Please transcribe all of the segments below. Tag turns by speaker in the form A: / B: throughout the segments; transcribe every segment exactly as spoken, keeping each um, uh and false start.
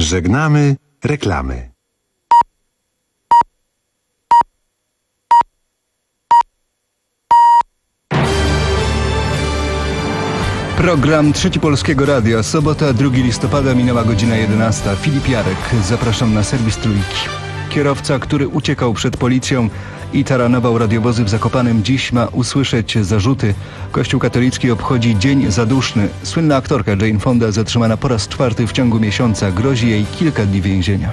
A: Żegnamy reklamy.
B: Program Trzeci Polskiego Radia. Sobota, drugiego listopada, minęła godzina jedenasta. Filip Jarek. Zapraszam na serwis Trójki. Kierowca, który uciekał przed policją i taranował radiowozy w Zakopanem, dziś ma usłyszeć zarzuty. Kościół katolicki obchodzi Dzień Zaduszny. Słynna aktorka Jane Fonda zatrzymana po raz czwarty w ciągu miesiąca. Grozi jej kilka dni więzienia.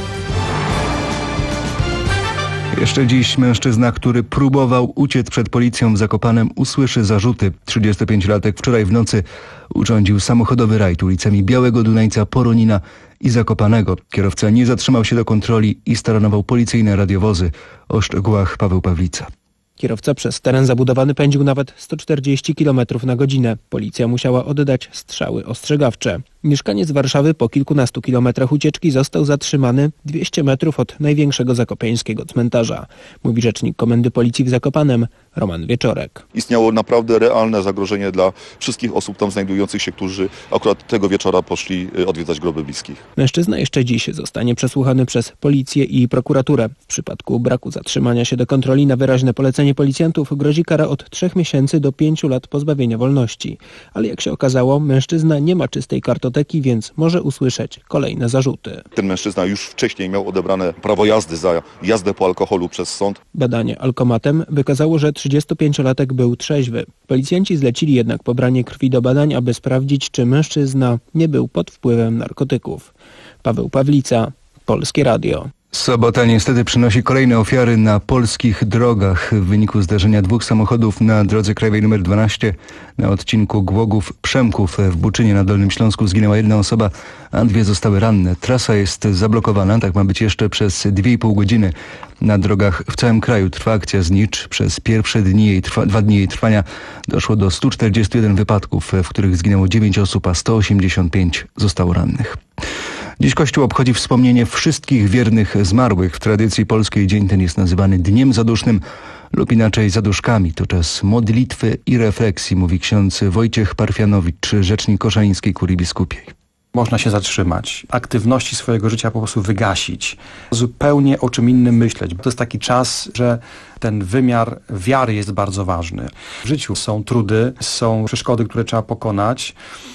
B: Jeszcze dziś mężczyzna, który próbował uciec przed policją w Zakopanem, usłyszy zarzuty. trzydziestopięciolatek wczoraj w nocy urządził samochodowy rajd ulicami Białego Dunajca, Poronina i Zakopanego. Kierowca nie zatrzymał się do kontroli i staranował policyjne radiowozy. O szczegółach Paweł Pawlica.
C: Kierowca przez teren zabudowany pędził nawet sto czterdzieści kilometrów na godzinę. Policja musiała oddać strzały ostrzegawcze. Mieszkaniec Warszawy po kilkunastu kilometrach ucieczki został zatrzymany dwieście metrów od największego zakopiańskiego cmentarza. Mówi rzecznik Komendy Policji w Zakopanem Roman Wieczorek.
D: Istniało naprawdę realne zagrożenie dla wszystkich osób tam znajdujących się, którzy akurat tego wieczora poszli odwiedzać groby bliskich.
C: Mężczyzna jeszcze dziś zostanie przesłuchany przez policję i prokuraturę. W przypadku braku zatrzymania się do kontroli na wyraźne polecenie policjantów grozi kara od trzech miesięcy do pięciu lat pozbawienia wolności. Ale jak się okazało, mężczyzna nie ma czystej kartoteki, więc może usłyszeć kolejne zarzuty.
D: Ten mężczyzna już wcześniej miał odebrane prawo jazdy za jazdę po alkoholu przez sąd.
C: Badanie alkomatem wykazało, że trzydziestopięciolatek był trzeźwy. Policjanci zlecili jednak pobranie krwi do badań, aby sprawdzić, czy mężczyzna nie był pod wpływem narkotyków. Paweł Pawlica, Polskie Radio.
B: Sobota niestety przynosi kolejne ofiary na polskich drogach. W wyniku zdarzenia dwóch samochodów na drodze krajowej nr dwanaście na odcinku Głogów-Przemków w Buczynie na Dolnym Śląsku zginęła jedna osoba, a dwie zostały ranne. Trasa jest zablokowana, tak ma być jeszcze przez dwie i pół godziny. Na drogach w całym kraju trwa akcja Znicz. Przez pierwsze dni jej trwa, dwa dni jej trwania doszło do stu czterdziestu jeden wypadków, w których zginęło dziewięć osób, a sto osiemdziesiąt pięć zostało rannych. Dziś Kościół obchodzi wspomnienie wszystkich wiernych zmarłych. W tradycji polskiej dzień ten jest nazywany Dniem Zadusznym lub inaczej zaduszkami. To czas modlitwy i refleksji, mówi ksiądz Wojciech Parfianowicz, rzecznik Koszalińskiej Kurii Biskupiej.
E: Można się zatrzymać, aktywności swojego życia po prostu wygasić, zupełnie o czym innym myśleć. To jest taki czas, że ten wymiar wiary jest bardzo ważny. W życiu są trudy, są przeszkody, które trzeba pokonać.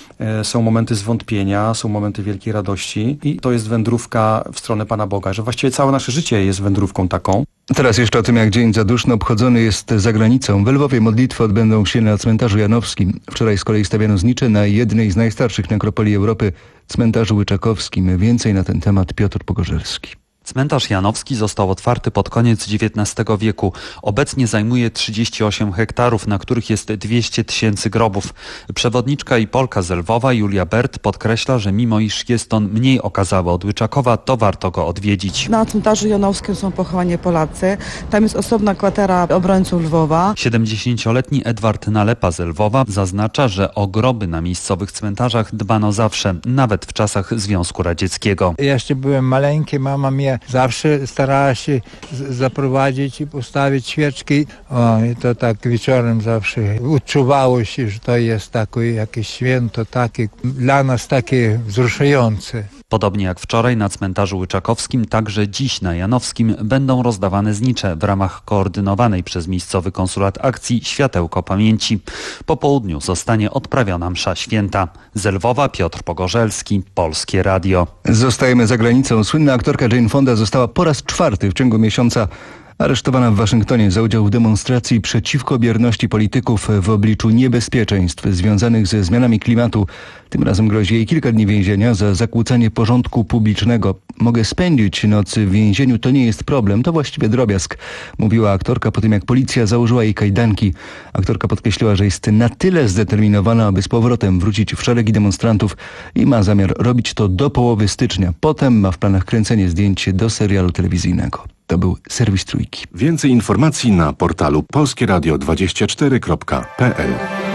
E: Są momenty zwątpienia, są momenty wielkiej radości i to jest wędrówka w stronę Pana Boga, że właściwie całe nasze życie jest wędrówką taką.
B: Teraz jeszcze o tym, jak Dzień Zaduszny obchodzony jest za granicą. W Lwowie modlitwy odbędą się na cmentarzu janowskim. Wczoraj z kolei stawiano znicze na jednej z najstarszych nekropolii Europy, cmentarzu łyczakowskim. Więcej na ten temat Piotr Pogorzelski.
F: Cmentarz janowski został otwarty pod koniec dziewiętnastego wieku. Obecnie zajmuje trzydzieści osiem hektarów, na których jest dwieście tysięcy grobów. Przewodniczka i Polka z Lwowa Julia Bert podkreśla, że mimo iż jest on mniej okazały od Łyczakowa, to warto go odwiedzić.
G: Na cmentarzu janowskim są pochowani Polacy. Tam jest osobna kwatera obrońców Lwowa.
F: siedemdziesięcioletni Edward Nalepa z Lwowa zaznacza, że o groby na miejscowych cmentarzach dbano zawsze, nawet w czasach Związku Radzieckiego.
H: Jeszcze byłem maleńki, mama mnie zawsze starała się zaprowadzić i postawić świeczki. O, i to tak wieczorem zawsze odczuwało się, że to jest takie jakieś święto, takie dla nas takie wzruszające.
F: Podobnie jak wczoraj na cmentarzu łyczakowskim, także dziś na janowskim będą rozdawane znicze w ramach koordynowanej przez miejscowy konsulat akcji Światełko Pamięci. Po południu zostanie odprawiona msza święta. Z Lwowa Piotr Pogorzelski, Polskie Radio.
B: Zostajemy za granicą. Słynna aktorka Jane Fonda została po raz czwarty w ciągu miesiąca aresztowana w Waszyngtonie za udział w demonstracji przeciwko bierności polityków w obliczu niebezpieczeństw związanych ze zmianami klimatu. Tym razem grozi jej kilka dni więzienia za zakłócanie porządku publicznego. Mogę spędzić noc w więzieniu, to nie jest problem, to właściwie drobiazg, mówiła aktorka po tym, jak policja założyła jej kajdanki. Aktorka podkreśliła, że jest na tyle zdeterminowana, aby z powrotem wrócić w szeregi demonstrantów i ma zamiar robić to do połowy stycznia. Potem ma w planach kręcenie zdjęć do serialu telewizyjnego. To był serwis Trójki.
A: Więcej informacji na portalu polskie radio dwadzieścia cztery kropka p l.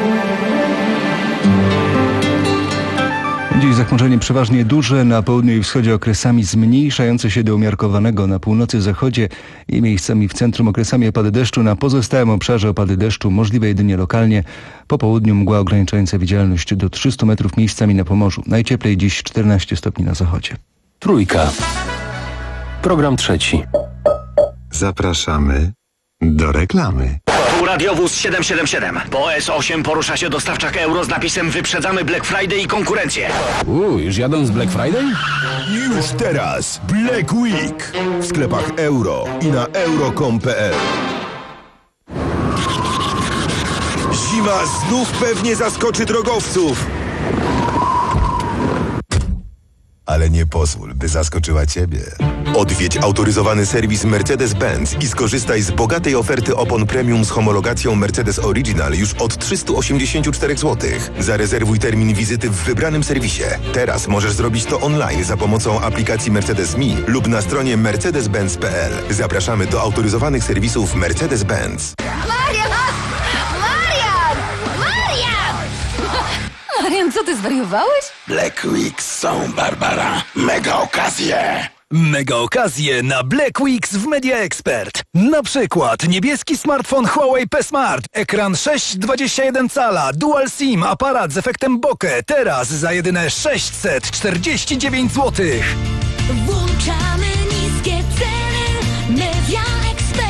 B: Dziś zachmurzenie przeważnie duże, na południu i wschodzie okresami zmniejszające się do umiarkowanego, na północy, zachodzie i miejscami w centrum okresami opady deszczu, na pozostałym obszarze opady deszczu możliwe jedynie lokalnie. Po południu mgła ograniczająca widzialność do trzystu metrów miejscami na Pomorzu. Najcieplej dziś czternaście stopni na zachodzie.
I: Trójka. Program trzeci.
A: Zapraszamy do reklamy.
J: Radiowóz siedem siedem siedem. Po S osiem porusza się dostawczak euro z napisem wyprzedzamy Black Friday i konkurencję.
I: Uuu, już jadą z Black Friday?
K: Już teraz Black Week w sklepach euro i na euro kropka com kropka p l. Zima znów pewnie zaskoczy drogowców. Ale nie pozwól, by zaskoczyła Ciebie. Odwiedź autoryzowany serwis Mercedes-Benz i skorzystaj z bogatej oferty opon premium z homologacją Mercedes Original już od trzysta osiemdziesiąt cztery złotych. Zarezerwuj termin wizyty w wybranym serwisie. Teraz możesz zrobić to online za pomocą aplikacji Mercedes Me lub na stronie mercedes benz kropka p l. Zapraszamy do autoryzowanych serwisów Mercedes-Benz.
L: Marian! Marian! Marian! Marian, co ty zwariowałeś?
M: Black Weeks są, Barbara. Mega okazje!
N: Mega okazje na Black Weeks w Media Expert. Na przykład niebieski smartfon Huawei P Smart, ekran sześć przecinek dwadzieścia jeden cala, dual SIM, aparat z efektem bokeh. Teraz za jedyne sześćset czterdzieści dziewięć złotych.
L: Włączamy niskie ceny. Media Expert.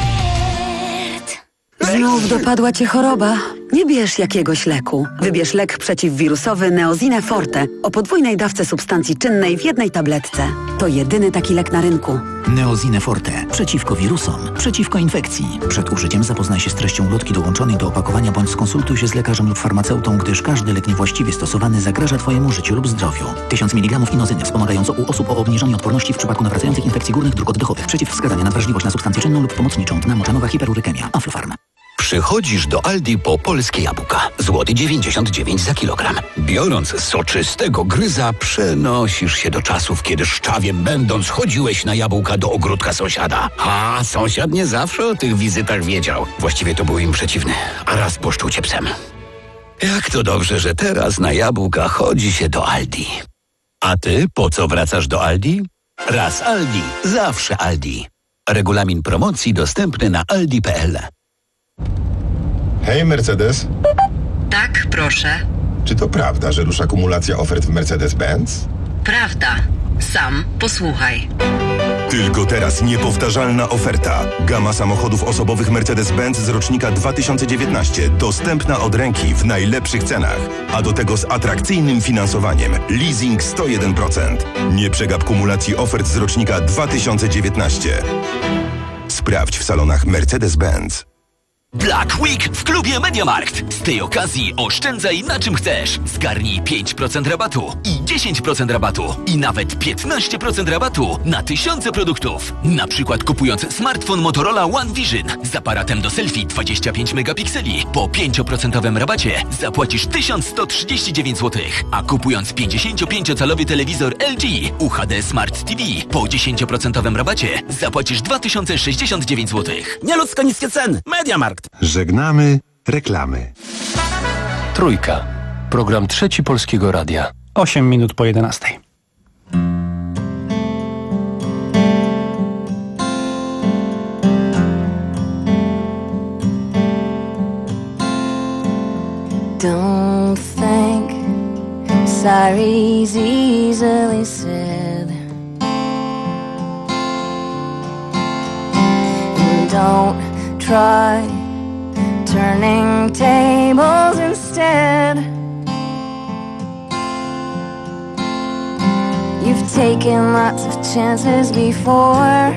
O: Znów dopadła cię choroba? Nie bierz jakiegoś leku. Wybierz lek przeciwwirusowy Neozine Forte o podwójnej dawce substancji czynnej w jednej tabletce. To jedyny taki lek na rynku.
P: Neozine Forte. Przeciwko wirusom. Przeciwko infekcji. Przed użyciem zapoznaj się z treścią ulotki dołączonej do opakowania bądź skonsultuj się z lekarzem lub farmaceutą, gdyż każdy lek niewłaściwie stosowany zagraża Twojemu życiu lub zdrowiu. tysiąc miligramów inozyny wspomagająco u osób o obniżonej odporności w przypadku nawracających infekcji górnych dróg oddechowych. Przeciwwskazania na wrażliwość na substancję czynną lub pomocniczą. Dna moczanowa hiperurykemia. Aflofarm.
Q: Przychodzisz do Aldi po polskie jabłka. Złoty dziewięćdziesiąt dziewięć za kilogram. Biorąc soczystego gryza, przenosisz się do czasów, kiedy szczawiem będąc chodziłeś na jabłka do ogródka sąsiada. A sąsiad nie zawsze o tych wizytach wiedział. Właściwie to był im przeciwny, a raz poszczuł cię psem. Jak to dobrze, że teraz na jabłka chodzi się do Aldi. A ty po co wracasz do Aldi? Raz Aldi, zawsze Aldi. Regulamin promocji dostępny na aldi kropka p l.
K: Hej, Mercedes.
O: Tak, proszę.
K: Czy to prawda, że rusza kumulacja ofert w Mercedes-Benz?
O: Prawda. Sam posłuchaj.
K: Tylko teraz niepowtarzalna oferta. Gama samochodów osobowych Mercedes-Benz z rocznika dwa tysiące dziewiętnastego. Dostępna od ręki w najlepszych cenach. A do tego z atrakcyjnym finansowaniem. Leasing sto jeden procent. Nie przegap kumulacji ofert z rocznika dwa tysiące dziewiętnastego. Sprawdź w salonach Mercedes-Benz.
R: Black Week w klubie MediaMarkt. Z tej okazji oszczędzaj na czym chcesz. Zgarnij pięć procent rabatu i dziesięć procent rabatu i nawet piętnaście procent rabatu na tysiące produktów. Na przykład kupując smartfon Motorola One Vision z aparatem do selfie dwadzieścia pięć megapikseli po pięć procent rabacie zapłacisz tysiąc sto trzydzieści dziewięć złotych, a kupując pięćdziesięciopięciocalowy telewizor L G U H D Smart T V po dziesięć procent rabacie zapłacisz dwa tysiące sześćdziesiąt dziewięć złotych.
J: Nieludzko niskie ceny. MediaMarkt.
A: Żegnamy reklamy.
I: Trójka. Program trzeci Polskiego Radia.
E: osiem minut po jedenastej.
L: Don't think sorry's easily said. And don't try turning tables instead. You've taken lots of chances before,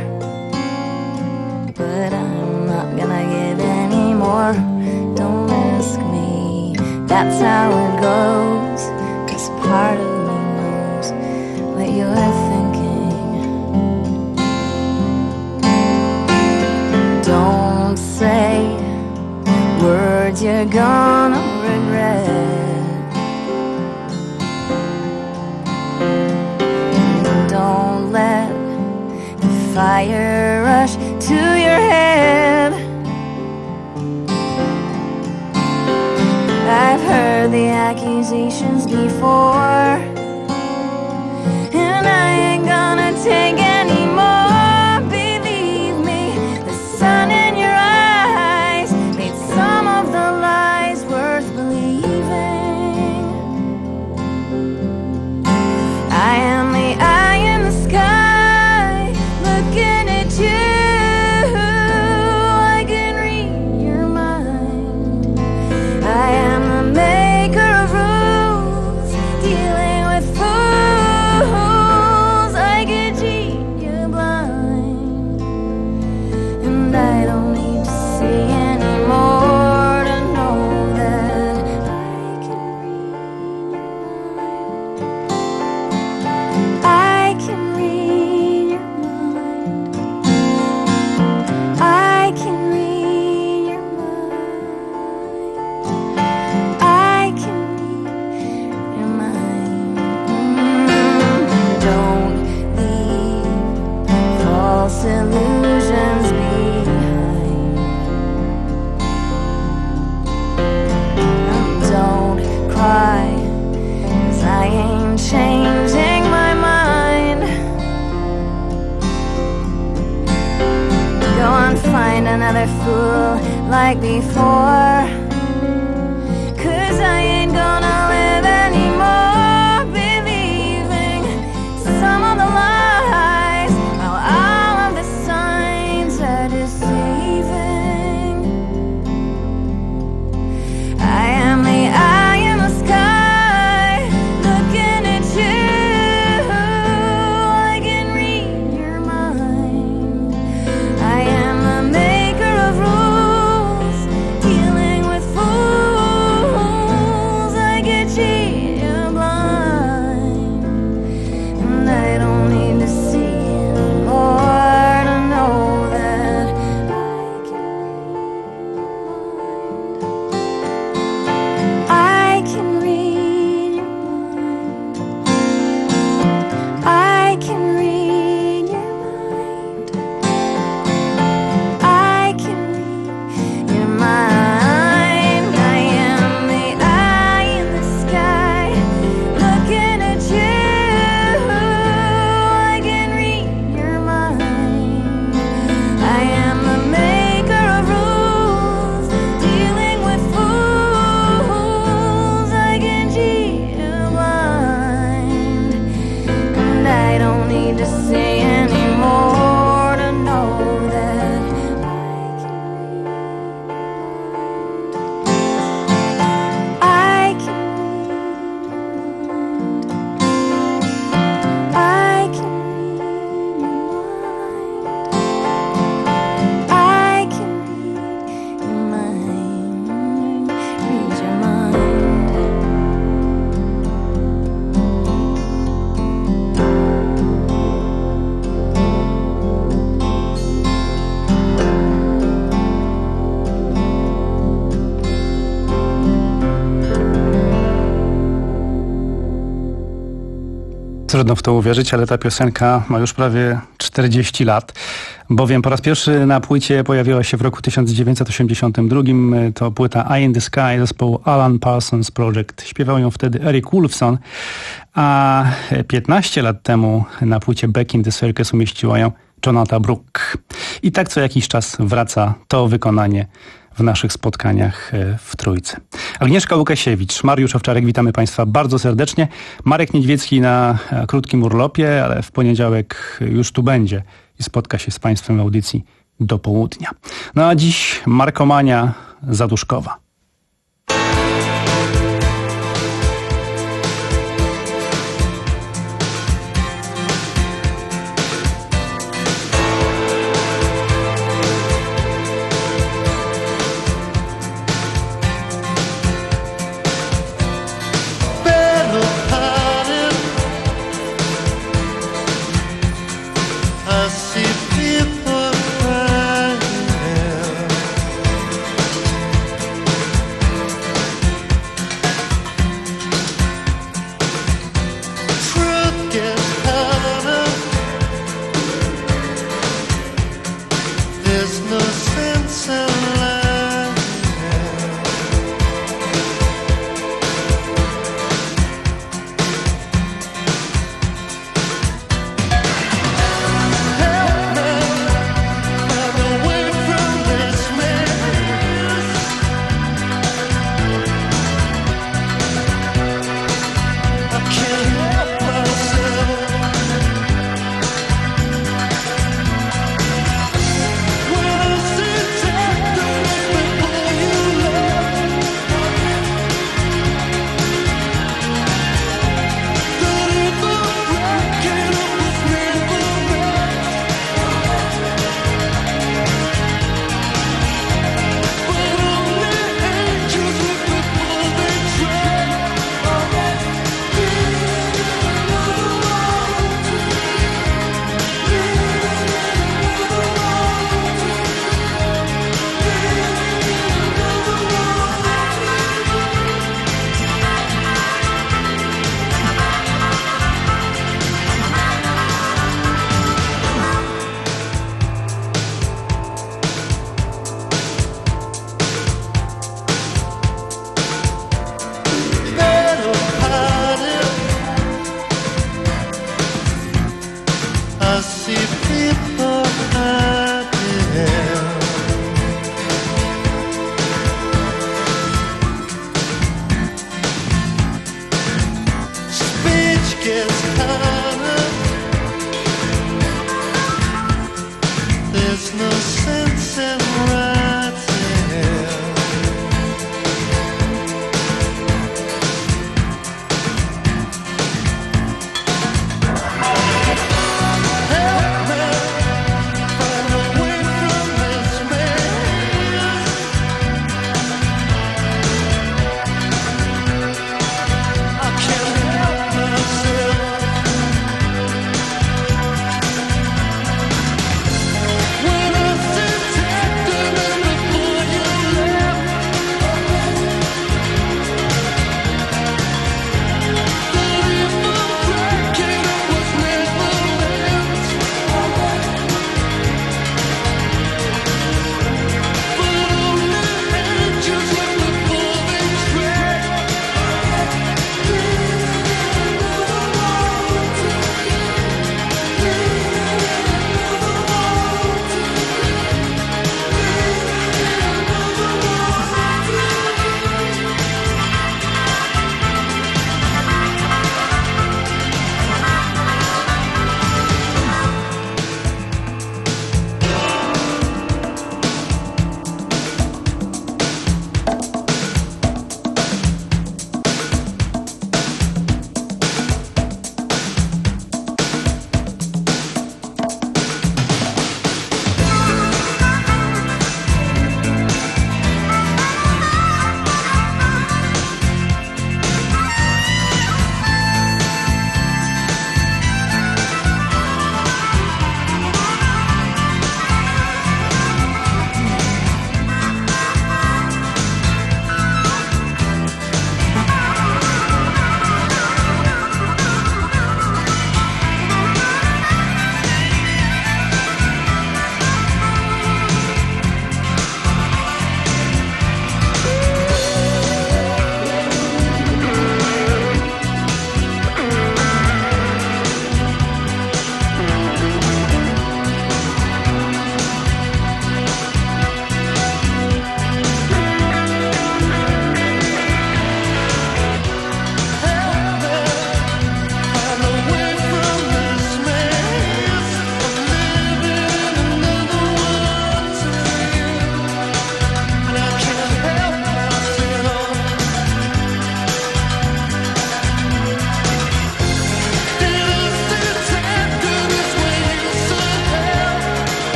L: but I'm not gonna give any more. Don't ask me, that's how it goes, 'cause part of me knows what you're thinking. Don't say words you're gonna regret. Don't let the fire rush to your head. I've heard the accusations before, and I ain't gonna take any more. Believe me, the sun in your eyes made some of the lies worth believing. I am the eye in the sky. like before. 'Cause I ain't gonna live anymore believing some of the lies, how all of the signs are deceiving. I am the eye in the sky looking at you. I can read your mind. I am the maker of rules, dealing with fools. I get cheated blind, and I don't need to see anymore to know that I can read your mind. I can read your mind. I can read your mind. I am the eye in the sky looking at you. I can read your mind. I am the maker of rules, dealing with fools. I can cheat you blind, and I don't need to say anymore to know that I can I can read your mind. I can read your mind. Read your mind.
S: Trudno w to uwierzyć, ale ta piosenka ma już prawie czterdzieści lat, bowiem po raz pierwszy na płycie pojawiła się w roku tysiąc dziewięćset osiemdziesiątym drugim. To płyta Eye in the Sky zespołu Alan Parsons Project. Śpiewał ją wtedy Eric Woolfson, a piętnaście lat temu na płycie Back in the Circus umieściła ją Jonata Brooke. I tak co jakiś czas wraca to wykonanie w naszych spotkaniach w Trójce. Agnieszka Łukasiewicz, Mariusz Owczarek, witamy Państwa bardzo serdecznie. Marek Niedźwiecki na krótkim urlopie, ale w poniedziałek już tu będzie i spotka się z Państwem w audycji do południa. No a dziś Markomania Zaduszkowa.
T: People crying.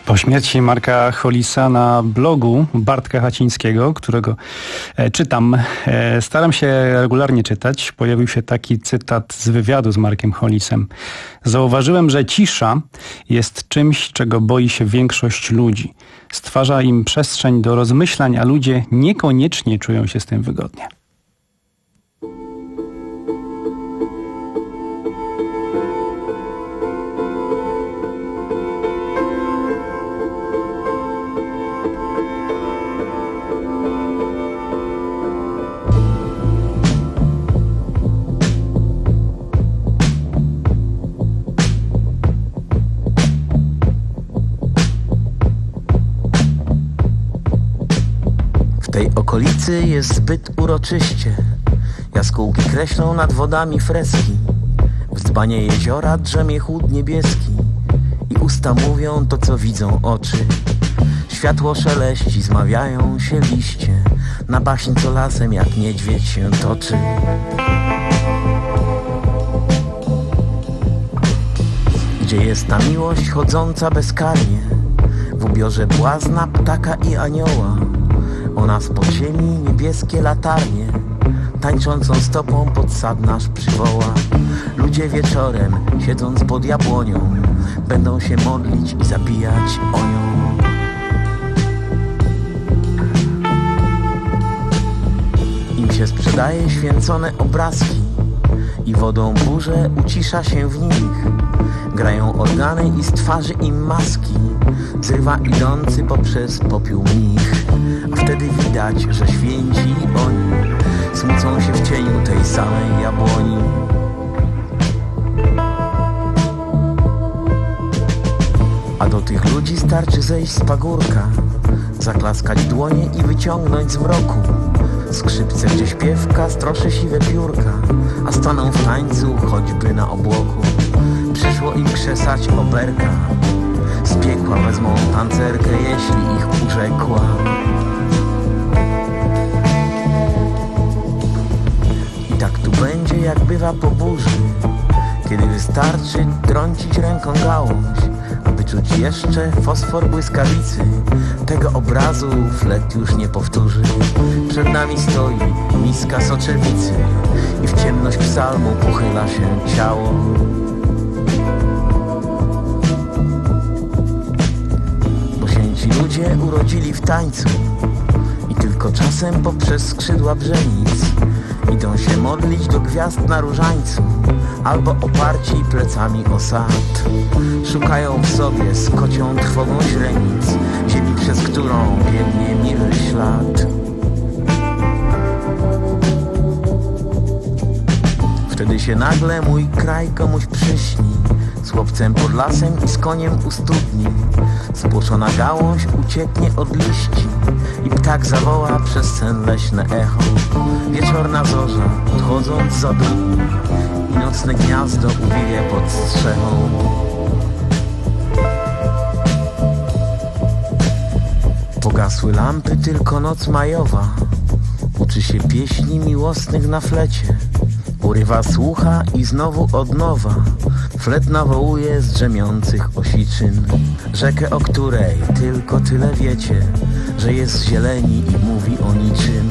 S: Po śmierci Marka Hollisa na blogu Bartka Hacińskiego, którego e, czytam, e, staram się regularnie czytać, pojawił się taki cytat z wywiadu z Markiem Hollisem. Zauważyłem, że cisza jest czymś, czego boi się większość ludzi. Stwarza im przestrzeń do rozmyślań, a ludzie niekoniecznie czują się z tym wygodnie.
T: W tej okolicy jest zbyt uroczyście. Jaskółki kreślą nad wodami freski. W dzbanie jeziora drzemie chłód niebieski. I usta mówią to, co widzą oczy. Światło szeleści, zmawiają się liście. Na baśń co lasem jak niedźwiedź się toczy. Gdzie jest ta miłość chodząca bezkarnie, w ubiorze błazna, ptaka i anioła. Ona z podziemi niebieskie latarnie, tańczącą stopą pod sad nasz przywoła. Ludzie wieczorem, siedząc pod jabłonią, będą się modlić i zabijać o nią. Im się sprzedaje święcone obrazki i wodą burzę ucisza się w nich. Grają organy i z twarzy im maski zrywa idący poprzez popiół mnich. A wtedy widać, że święci oni smucą się w cieniu tej samej jabłoni. A do tych ludzi starczy zejść z pagórka, zaklaskać dłonie i wyciągnąć z mroku skrzypce, gdzie śpiewka stroszy siwe piórka, a staną w tańcu choćby na obłoku. Przyszło im krzesać oberka, z piekła wezmą tancerkę, jeśli ich urzekła. I tak tu będzie, jak bywa po burzy, kiedy wystarczy trącić ręką gałąź, aby czuć jeszcze fosfor błyskawicy. Tego obrazu flet już nie powtórzy. Przed nami stoi miska soczewicy i w ciemność psalmu pochyla się ciało. Bo się ci ludzie urodzili w tańcu i tylko czasem poprzez skrzydła brzenic idą się modlić do gwiazd na różańcu, albo oparci plecami o sad. Szukają w sobie z kocią trwogą źrenic ziemi, przez którą biegnie miły ślad. Wtedy się nagle mój kraj komuś przyśni, z chłopcem pod lasem i z koniem u studni. Spłoszona gałąź ucieknie od liści i ptak zawoła przez sen leśne echo. Wieczorna zorza, odchodząc za dół, i nocne gniazdo uwinie pod strzechą. Pogasły lampy, tylko noc majowa uczy się pieśni miłosnych na flecie. Urywa słucha i znowu od nowa flet nawołuje z drzemiących osiczyn. Rzekę, o której tylko tyle wiecie, że jest zieleni i mówi o niczym.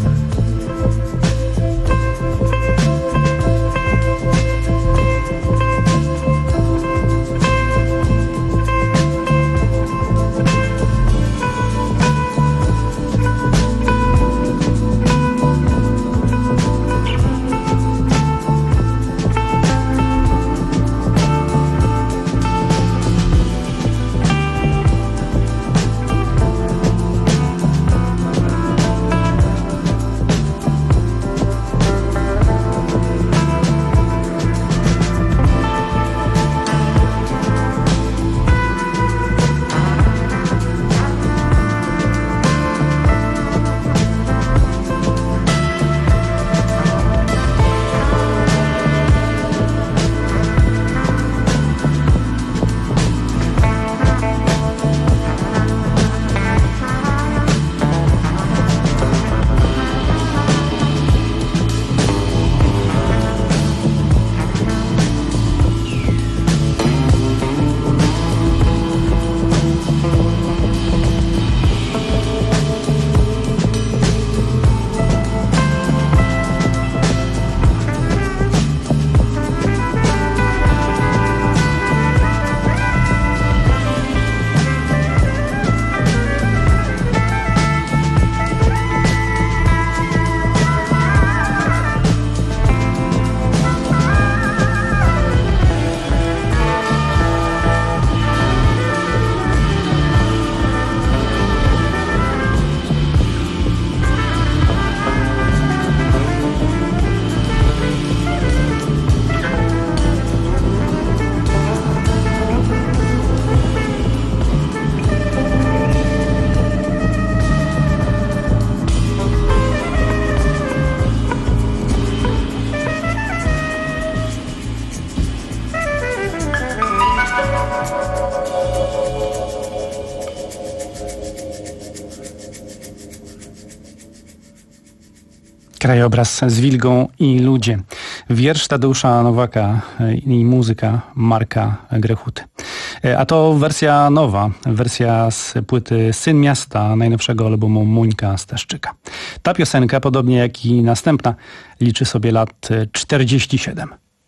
S: Krajobraz z Wilgą i ludzie. Wiersz Tadeusza Nowaka i muzyka Marka Grechuty. A to wersja nowa, wersja z płyty Syn Miasta, najnowszego albumu Muńka Staszczyka. Ta piosenka, podobnie jak i następna, liczy sobie lat czterdzieści siedem.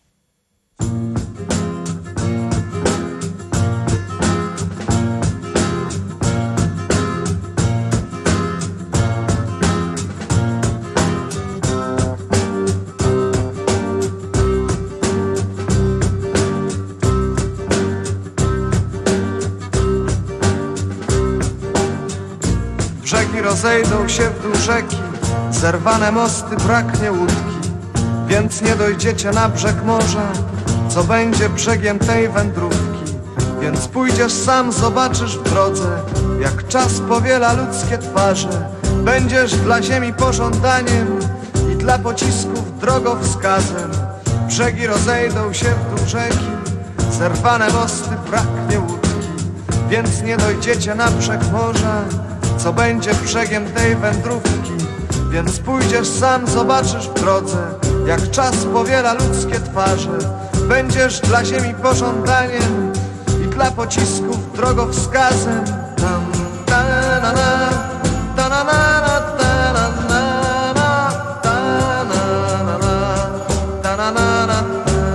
U: Brzegi rozejdą się w dół rzeki, zerwane mosty, braknie łódki, więc nie dojdziecie na brzeg morza, co będzie brzegiem tej wędrówki. Więc pójdziesz sam, zobaczysz w drodze, jak czas powiela ludzkie twarze. Będziesz dla ziemi pożądaniem i dla pocisków drogowskazem. Brzegi rozejdą się w dół rzeki, zerwane mosty, braknie łódki, więc nie dojdziecie na brzeg morza, co będzie brzegiem tej wędrówki. Więc pójdziesz sam, zobaczysz w drodze, jak czas powiela ludzkie twarze. Będziesz dla ziemi pożądaniem i dla pocisków drogowskazem. Tam, ta, na, na, ta, na, na, na, ta, na, na, na, ta, na, na, na, ta, na, na, na,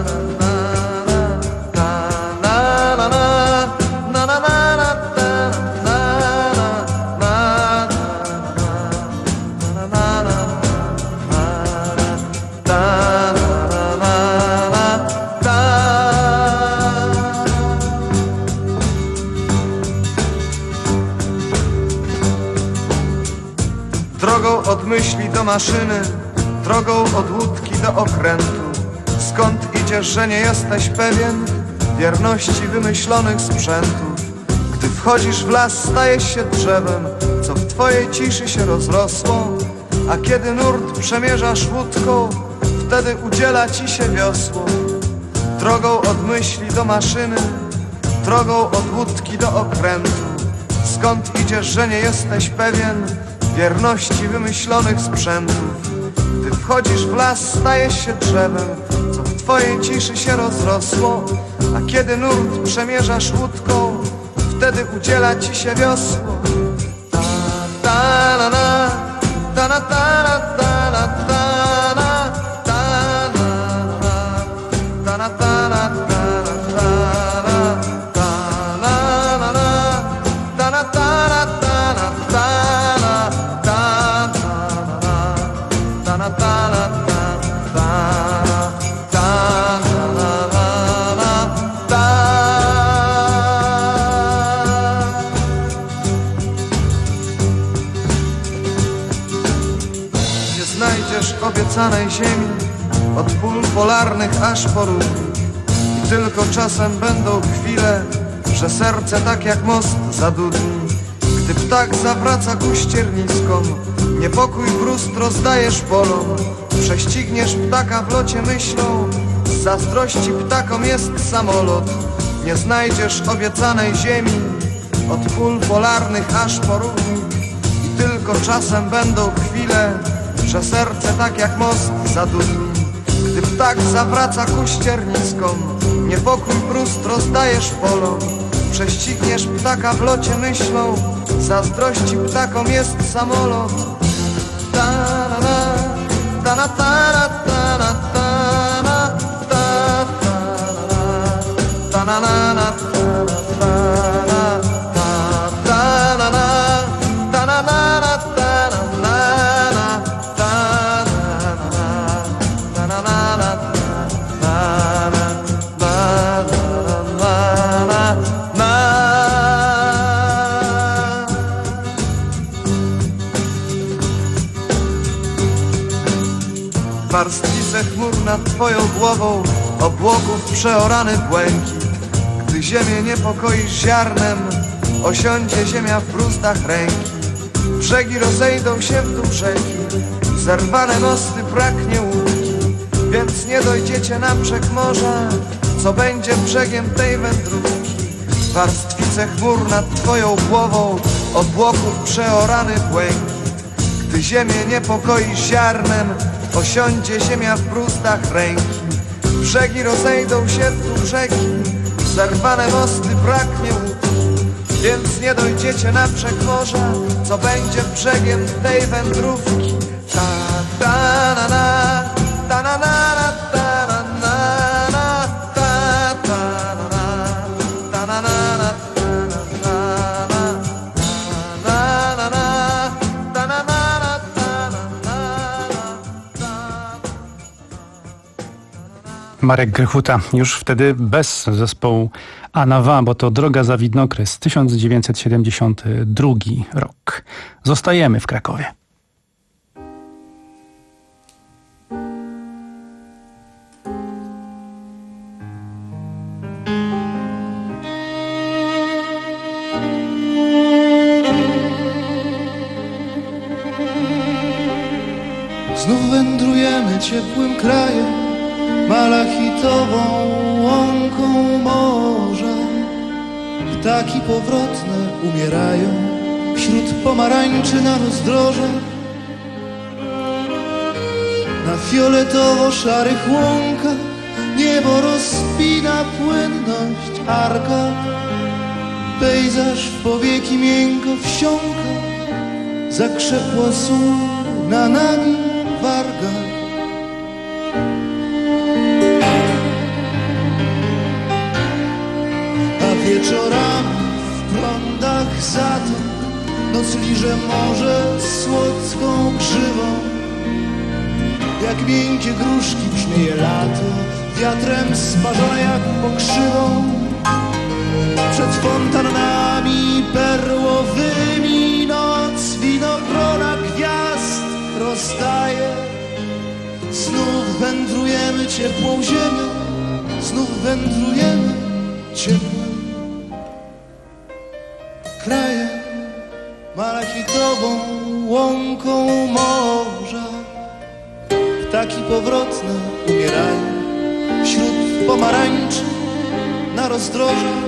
U: od myśli do maszyny, drogą od łódki do okrętu. Skąd idziesz, że nie jesteś pewien wierności wymyślonych sprzętów? Gdy wchodzisz w las, stajesz się drzewem, co w twojej ciszy się rozrosło. A kiedy nurt przemierzasz łódką, wtedy udziela ci się wiosło. Drogą od myśli do maszyny, drogą od łódki do okrętu. Skąd idziesz, że nie jesteś pewien wierności wymyślonych sprzętów? Gdy wchodzisz w las, stajesz się drzewem, co w twojej ciszy się rozrosło. A kiedy nurt przemierzasz łódką, wtedy udziela ci się wiosło. Ta, ta, na, na, ta, na, ta, na, ta, na, ta, na, ta, na, ta, na, ta, na, ta, obiecanej ziemi, od pól polarnych aż po równi. I tylko czasem będą chwile, że serce tak jak most zadudni. Gdy ptak zawraca ku ścierniskom, niepokój brust rozdajesz polom. Prześcigniesz ptaka w locie myślą, z zazdrości ptakom jest samolot. Nie znajdziesz obiecanej ziemi, od pól polarnych aż po równi. I tylko czasem będą chwile, że serce tak jak most zadudni. Gdy ptak zawraca ku ścierniskom, niepokój brust rozdajesz polom. Prześcigniesz ptaka w locie myślą, zazdrości ptakom jest samolot. Ta na na, ta na ta na ta na ta na ta ta na na na ta na na ta na na warstwice chmur nad twoją głową, obłoków przeorany błękit. Gdy ziemię niepokoisz ziarnem, osiądzie ziemia w bruzdach ręki. Brzegi rozejdą się w dół rzeki, zerwane mosty, braknie łódki, więc nie dojdziecie na brzeg morza, co będzie brzegiem tej wędrówki. warstwice chmur nad twoją głową, obłoków przeorany błękit. Gdy ziemię niepokoi ziarnem, osiądzie ziemia w bruzdach ręki. Brzegi rozejdą się w dół rzeki, zerwane mosty braknie łódki. Więc nie dojdziecie na brzeg morza, co będzie brzegiem tej wędrówki. Ta ta na na, ta na na na, ta na na na, ta ta na na, ta na na na, ta na na na, ta na na na, ta na na na.
S: Marek Grechuta, już wtedy bez zespołu Anawa, bo to Droga za Widnokres, tysiąc dziewięćset siedemdziesiąty drugi rok. Zostajemy w Krakowie.
U: Znów wędrujemy ciepłym krajem, malachitową łąką morza. Ptaki powrotne umierają wśród pomarańczy na rozdrożach. Na fioletowo-szarych łąkach niebo rozpina płynność arka. Pejzaż w powieki miękko wsiąka, zakrzepła sól na nami warga. A wieczorami w prądach zatok noc liże morze słodką grzywą. Jak miękkie gruszki brzmieje lato, wiatrem sparzone jak pokrzywą. Przed fontannami perłowymi noc winogrona gwiazd rozdaje. Znów wędrujemy ciepłą ziemią, znów wędrujemy ciepłym krajem, malachitową łąką morza. Ptaki powrotne umierają wśród pomarańczy na rozdrożach.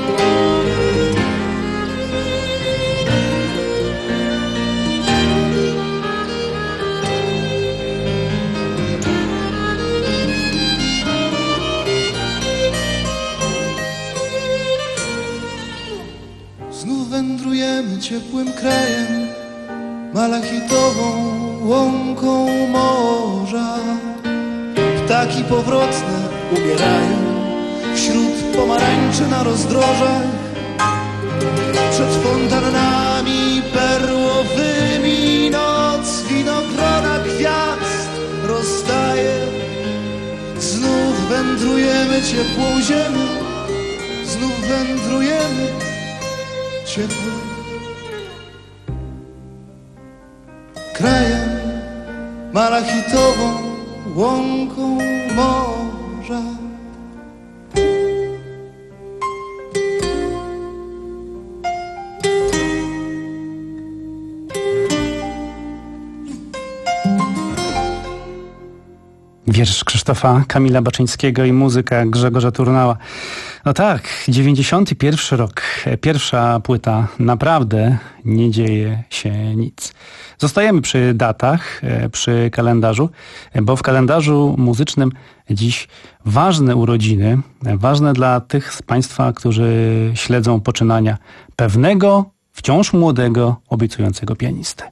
U: Znów wędrujemy ciepłym krajem, malachitową łąką morza. Ptaki powrotne umierają wśród pomarańczy na rozdrożach. Przed fontannami perłowymi noc winogrona gwiazd rozdaje. Znów wędrujemy ciepłą ziemią, znów wędrujemy ciepłym krajem, malachitową łąką morza.
S: Wiersz Krzysztofa Kamila Baczyńskiego i muzyka Grzegorza Turnała. No tak, dziewięćdziesiąty pierwszy rok, pierwsza płyta, naprawdę nie dzieje się nic. Zostajemy przy datach, przy kalendarzu, bo w kalendarzu muzycznym dziś ważne urodziny, ważne dla tych z Państwa, którzy śledzą poczynania pewnego, wciąż młodego, obiecującego pianisty.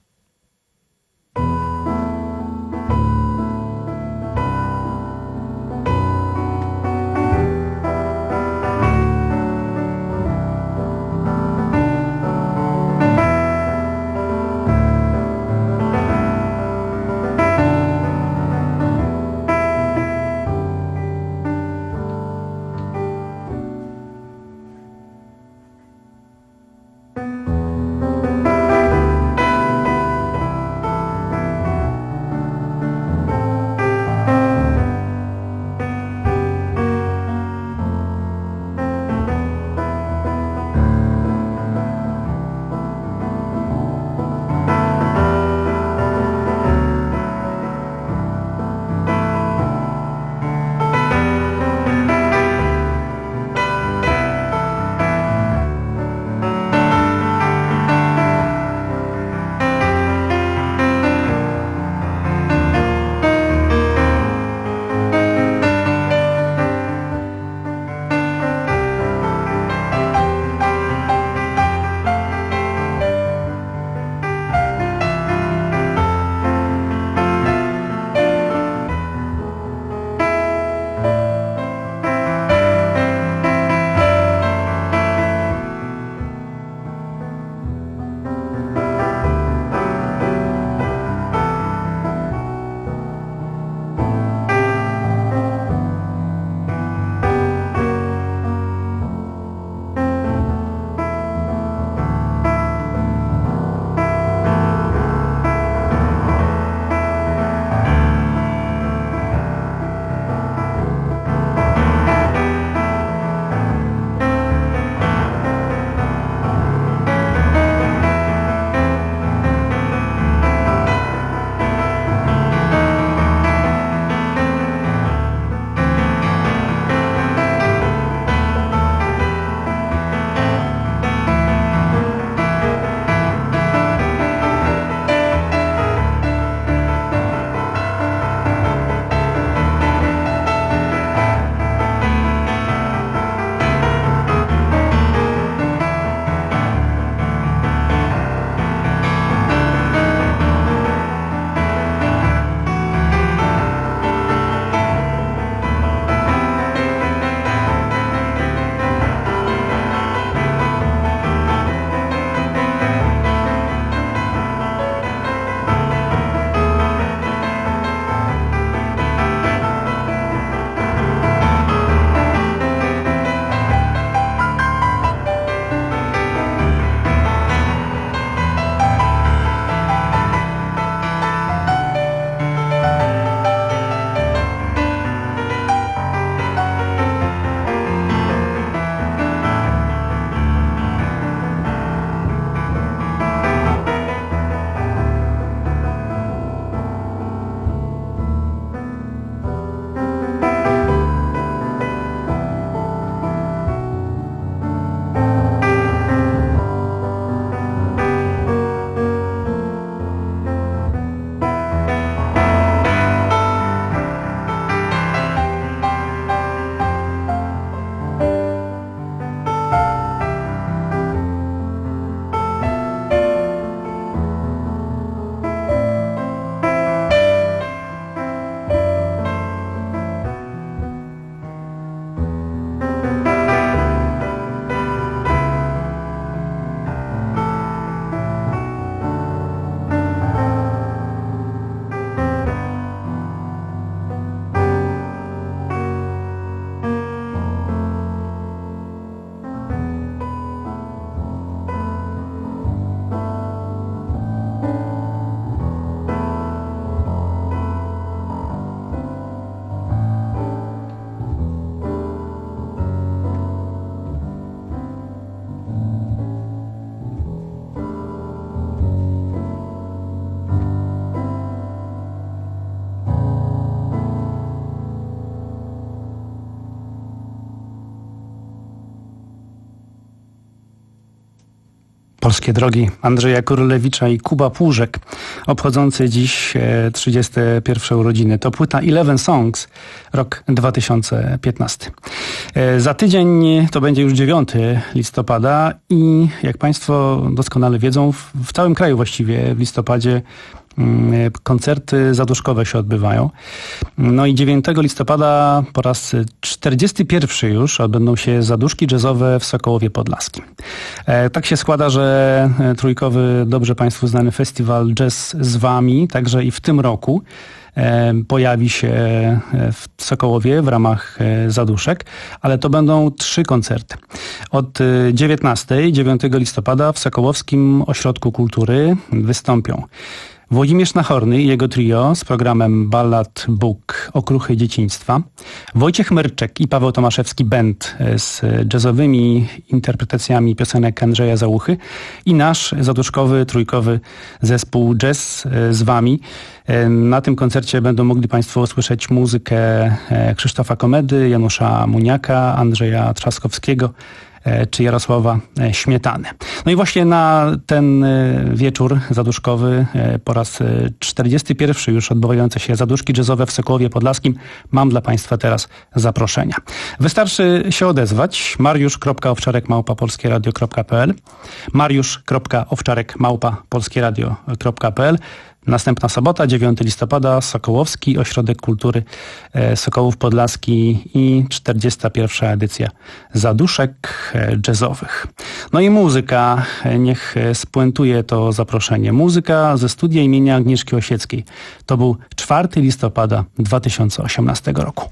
S: Polskie drogi Andrzeja Korolewicza i Kuba Płużek, obchodzący dziś trzydzieste pierwsze urodziny. To płyta Eleven Songs, rok dwa tysiące piętnasty. Za tydzień to będzie już dziewiątego listopada i jak Państwo doskonale wiedzą, w, w całym kraju właściwie w listopadzie koncerty zaduszkowe się odbywają. No i dziewiątego listopada po raz czterdziesty pierwszy już odbędą się zaduszki jazzowe w Sokołowie Podlaskim. E, tak się składa, że trójkowy, dobrze Państwu znany festiwal Jazz z Wami, także i w tym roku e, pojawi się w Sokołowie w ramach zaduszek, ale to będą trzy koncerty. Od dziewiętnastego dziewiątego listopada w Sokołowskim Ośrodku Kultury wystąpią Włodzimierz Nachorny i jego trio z programem Ballad Book Okruchy dzieciństwa, Wojciech Myrczek i Paweł Tomaszewski Band z jazzowymi interpretacjami piosenek Andrzeja Załuchy i nasz zaduszkowy, trójkowy zespół Jazz z Wami. Na tym koncercie będą mogli Państwo usłyszeć muzykę Krzysztofa Komedy, Janusza Muniaka, Andrzeja Trzaskowskiego czy Jarosława Śmietany. No i właśnie na ten wieczór zaduszkowy po raz czterdziesty pierwszy już odbywające się zaduszki jazzowe w Sokołowie Podlaskim mam dla Państwa teraz zaproszenia. Wystarczy się odezwać mariusz kropka owczarek małpa polskieradio kropka p l mariusz kropka owczarek małpa polskieradio kropka p l. Następna sobota, dziewiątego listopada, Sokołowski Ośrodek Kultury Sokołów Podlaski i czterdziesta pierwsza edycja zaduszek jazzowych. No i muzyka, niech spuentuje to zaproszenie. Muzyka ze studia imienia Agnieszki Osieckiej. To był czwartego listopada dwa tysiące osiemnastego roku.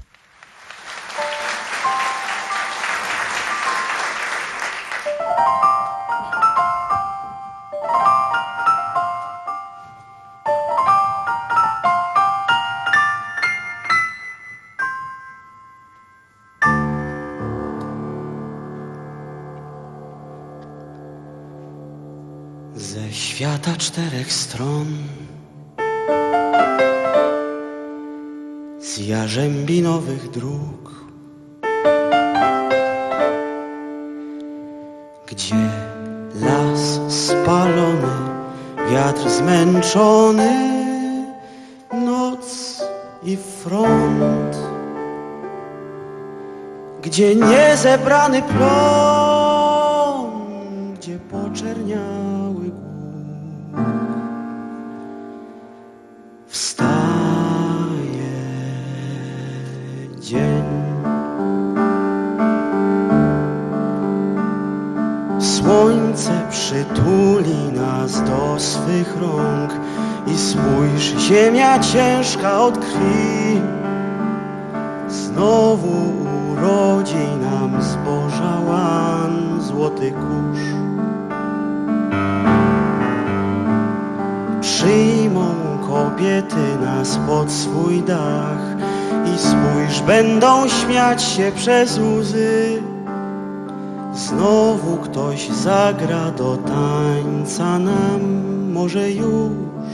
D: Ze świata czterech stron, z jarzębinowych dróg, gdzie las spalony, wiatr zmęczony, noc i front, gdzie niezebrany plon, gdzie poczerniały głóg. Wstaje dzień, słońce przytuli nas do swych rąk i spójrz, ziemia ciężka od krwi znowu urodzi nam zboża łan, złoty kurz. Przyjmą kobiety nas pod swój dach i spójrz, będą śmiać się przez łzy. Znowu ktoś zagra do tańca nam, może już.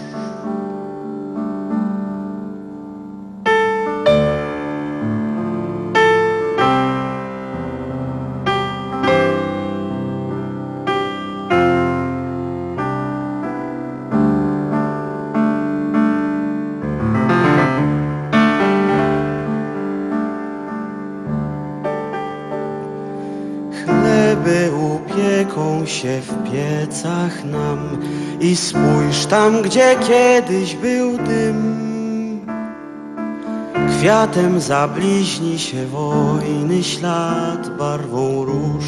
D: Upieką się w piecach nam i spójrz, tam gdzie kiedyś był dym, kwiatem zabliźni się wojny ślad barwą róż.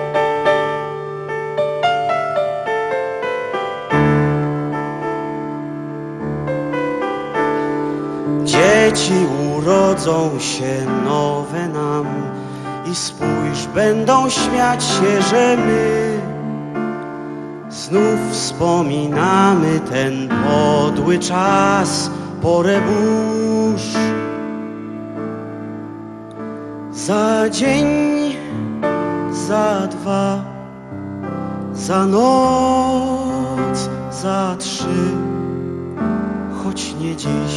D: Dzieci urodzą się nowe nam i spójrz, będą śmiać się, że my znów wspominamy ten podły czas, porę burz. Za dzień, za dwa, za noc, za trzy, choć nie dziś.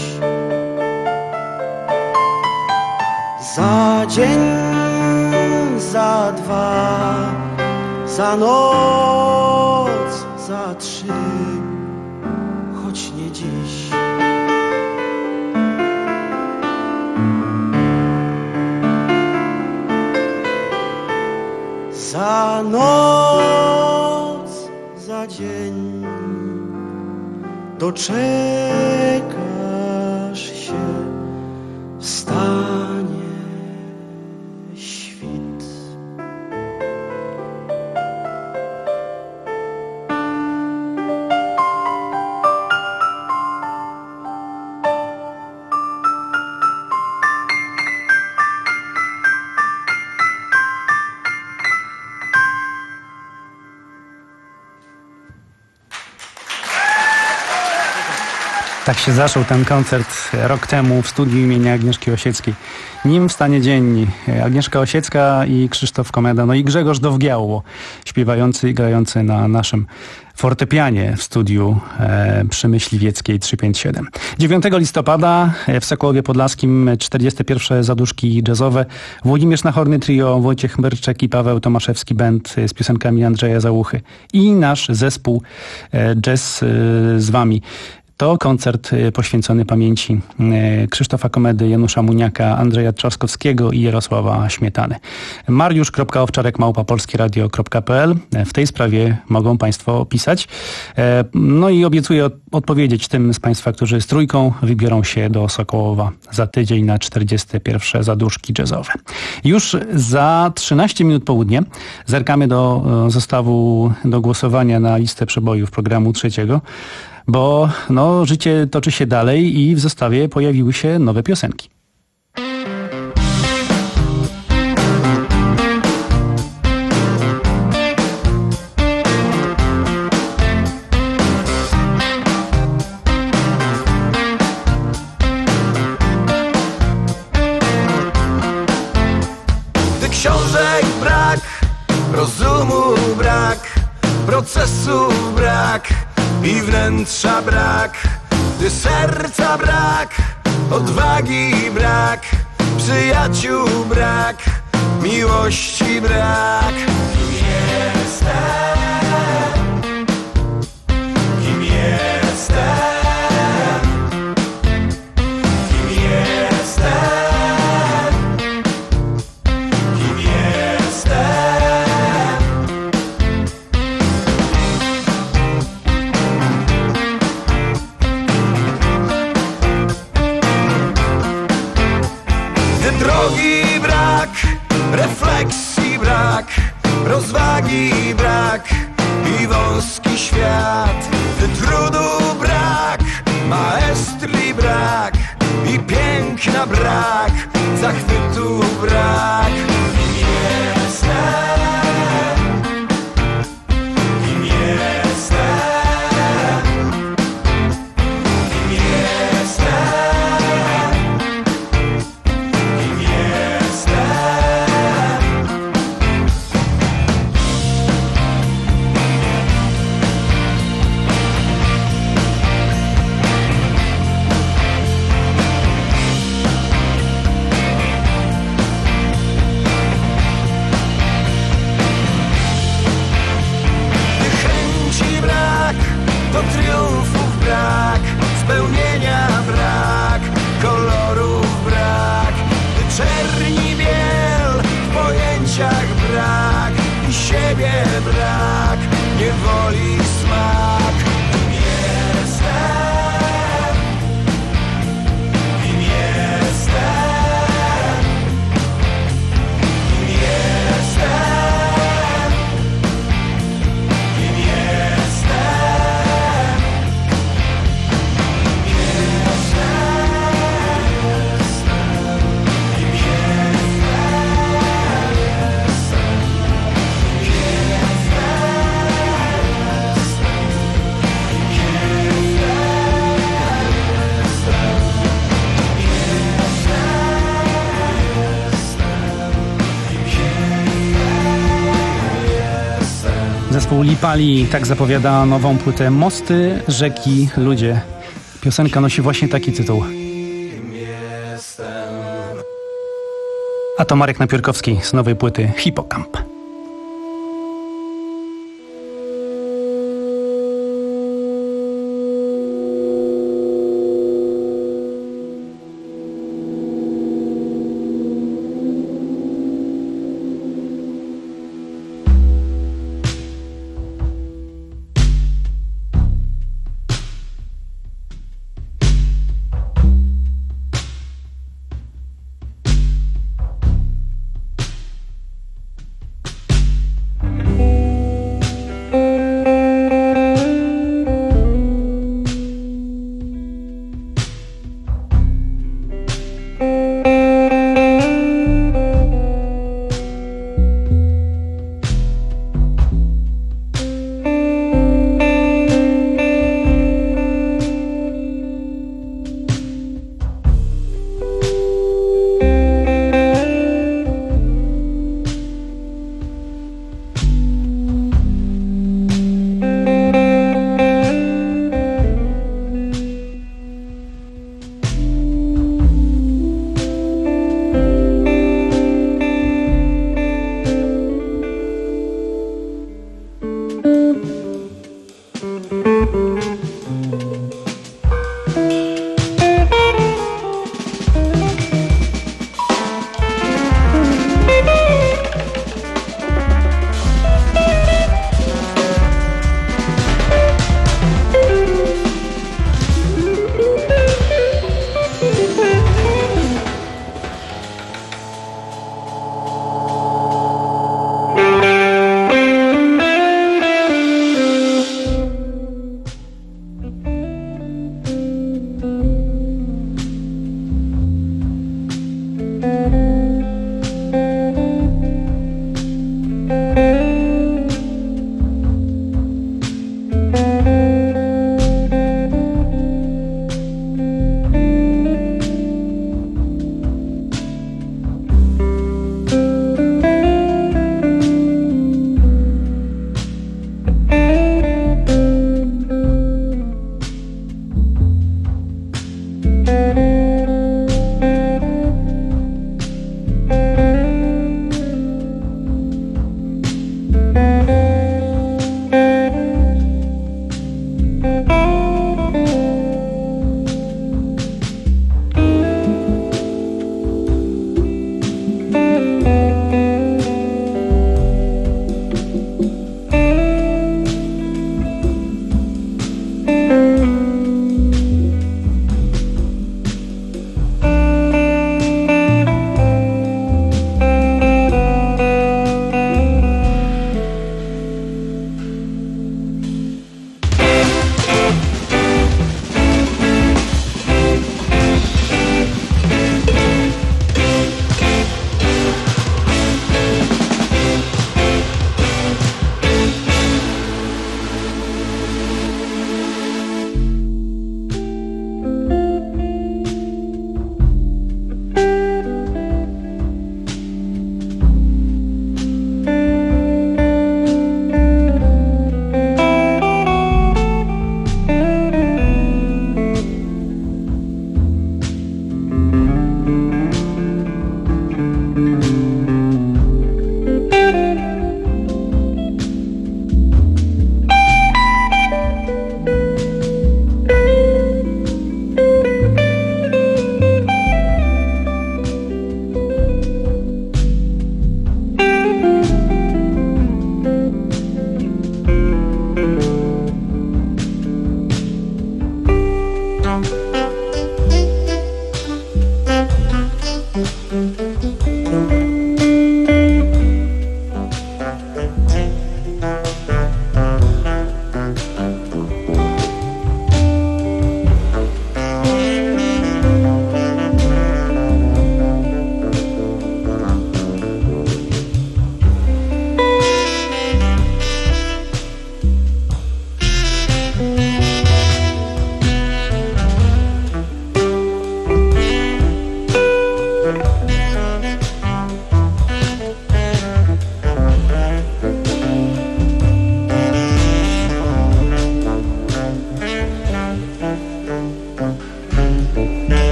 D: Za dzień, za dwa, za noc, za trzy, choć nie dziś. Za noc, za dzień doczekasz się, wstanie świt.
S: Tak się zaczął ten koncert rok temu w studiu imienia Agnieszki Osieckiej. Nim wstanie dzień Agnieszka Osiecka i Krzysztof Komeda, no i Grzegorz Dowgiało, śpiewający i grający na naszym fortepianie w studiu e, przy Myśliwieckiej trzysta pięćdziesiąt siedem. dziewiątego listopada w Sokołowie Podlaskim czterdzieste pierwsze zaduszki jazzowe. Włodzimierz Nachorny Trio, Wojciech Myrczek i Paweł Tomaszewski Band z piosenkami Andrzeja Załuchy. I nasz zespół e, Jazz e, z wami. To koncert poświęcony pamięci Krzysztofa Komedy, Janusza Muniaka, Andrzeja Trzaskowskiego i Jarosława Śmietany. mariusz kropka owczarek małpa polskieradio kropka p l. W tej sprawie mogą Państwo pisać. No i obiecuję odpowiedzieć tym z Państwa, którzy z trójką wybiorą się do Sokołowa za tydzień na czterdzieste pierwsze zaduszki jazzowe. Już za trzynaście minut południe zerkamy do zestawu do głosowania na listę przebojów programu trzeciego. Bo no, życie toczy się dalej i w zestawie pojawiły się nowe piosenki.
U: Gdy książek brak, rozumu brak, procesu brak i wnętrza brak, gdy serca brak, odwagi brak, przyjaciół brak, miłości brak. Kim jestem? Kim jestem? Kim jestem? Kim jestem? Drogi brak, refleksji brak, rozwagi brak i wąski świat. Gdy trudu brak, maestrii brak i piękna brak, zachwytu brak. Kim jestem? Kim jestem? Kim jestem? To triumfów brak, spełnienia brak, kolorów brak, gdy czerni biel, w pojęciach brak i siebie brak, niewoli smak. Kim jestem? Kim jestem? Kim jestem? Kim jestem?
S: Zespół Lipali tak zapowiada nową płytę Mosty, rzeki, ludzie. Piosenka nosi właśnie taki tytuł. A to Marek Napiórkowski z nowej płyty Hipokamp.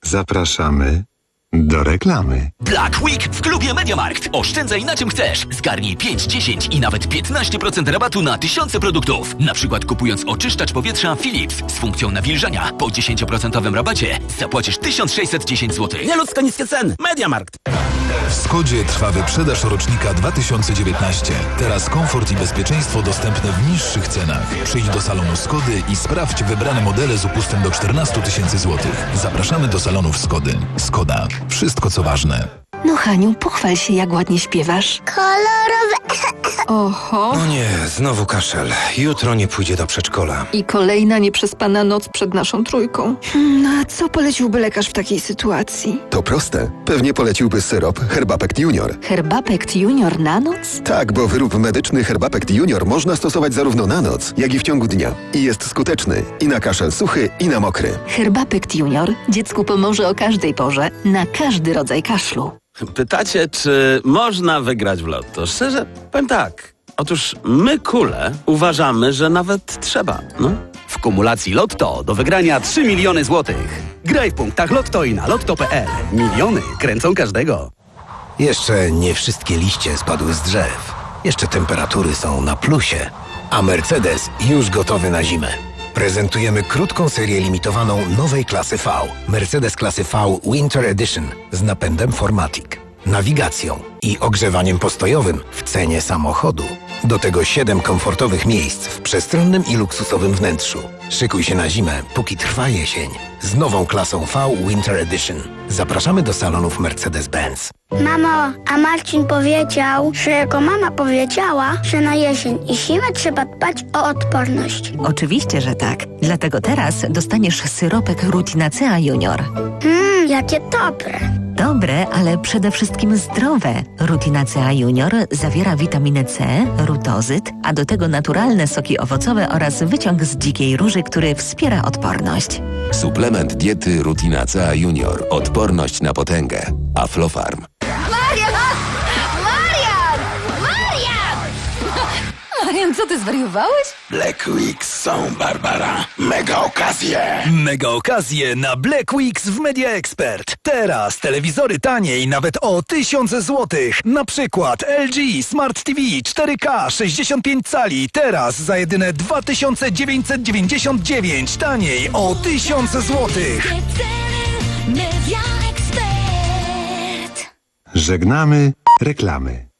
A: Zapraszamy do reklamy.
R: Black Week w klubie MediaMarkt. Oszczędzaj na czym chcesz. Zgarnij pięć, dziesięć i nawet piętnaście procent rabatu na tysiące produktów. Na przykład kupując oczyszczacz powietrza Philips z funkcją nawilżania po dziesięć procent rabacie zapłacisz tysiąc sześćset dziesięć złotych.
J: Nieludzko niskie ceny. MediaMarkt.
C: W Skodzie trwa wyprzedaż rocznika dwa tysiące dziewiętnaście. Teraz komfort i bezpieczeństwo dostępne w niższych cenach. Przyjdź do salonu Skody i sprawdź wybrane modele z upustem do czternaście tysięcy złotych. Zapraszamy do salonów Skody. Skoda. Wszystko co ważne.
V: No Haniu, pochwal się, jak ładnie śpiewasz.
W: Kolorowe.
V: Oho.
X: No nie, znowu kaszel. Jutro nie pójdzie do przedszkola.
V: I kolejna nieprzespana noc przed naszą trójką. No a co poleciłby lekarz w takiej sytuacji?
Y: To proste. Pewnie poleciłby syrop Herbapect Junior.
V: Herbapect Junior na noc?
Y: Tak, bo wyrób medyczny Herbapect Junior można stosować zarówno na noc, jak i w ciągu dnia. I jest skuteczny i na kaszel suchy, i na mokry.
V: Herbapect Junior dziecku pomoże o każdej porze, na każdy rodzaj kaszlu.
J: Pytacie, czy można wygrać w lotto? Szczerze, powiem tak. Otóż my, kule, uważamy, że nawet trzeba, no. W kumulacji Lotto do wygrania trzy miliony złotych. Graj w punktach Lotto i na lotto kropka p l. Miliony kręcą każdego.
X: Jeszcze nie wszystkie liście spadły z drzew. Jeszcze temperatury są na plusie. A Mercedes już gotowy na zimę. Prezentujemy krótką serię limitowaną nowej klasy V. Mercedes klasy V Winter Edition z napędem four matic, nawigacją i ogrzewaniem postojowym w cenie samochodu. Do tego siedem komfortowych miejsc w przestronnym i luksusowym wnętrzu. Szykuj się na zimę, póki trwa jesień. Z nową klasą V Winter Edition. Zapraszamy do salonów Mercedes-Benz.
W: Mamo, a Marcin powiedział, że jego mama powiedziała, że na jesień i zimę trzeba dbać o odporność.
V: Oczywiście, że tak. Dlatego teraz dostaniesz syropek Rutinacea Junior.
W: Mmm, jakie dobre.
V: Dobre, ale przede wszystkim zdrowe. Rutinacea Junior zawiera witaminę C, rutozyt, a do tego naturalne soki owocowe oraz wyciąg z dzikiej róży, który wspiera odporność.
Z: Suplement diety Rutinacea Junior. Odporność na potęgę. Aflofarm.
W: Marian! Marian! Marian!
V: Marian, co ty zwariowałeś?
M: Black Weeks są, Barbara. Mega okazje.
N: Mega okazje na Black Weeks w Media Expert. Teraz telewizory taniej nawet o tysiąc złotych. Na przykład L G Smart T V cztery K sześćdziesiąt pięć cali. Teraz za jedyne dwa tysiące dziewięćset dziewięćdziesiąt dziewięć. Taniej o tysiąc złotych.
A: Żegnamy reklamy.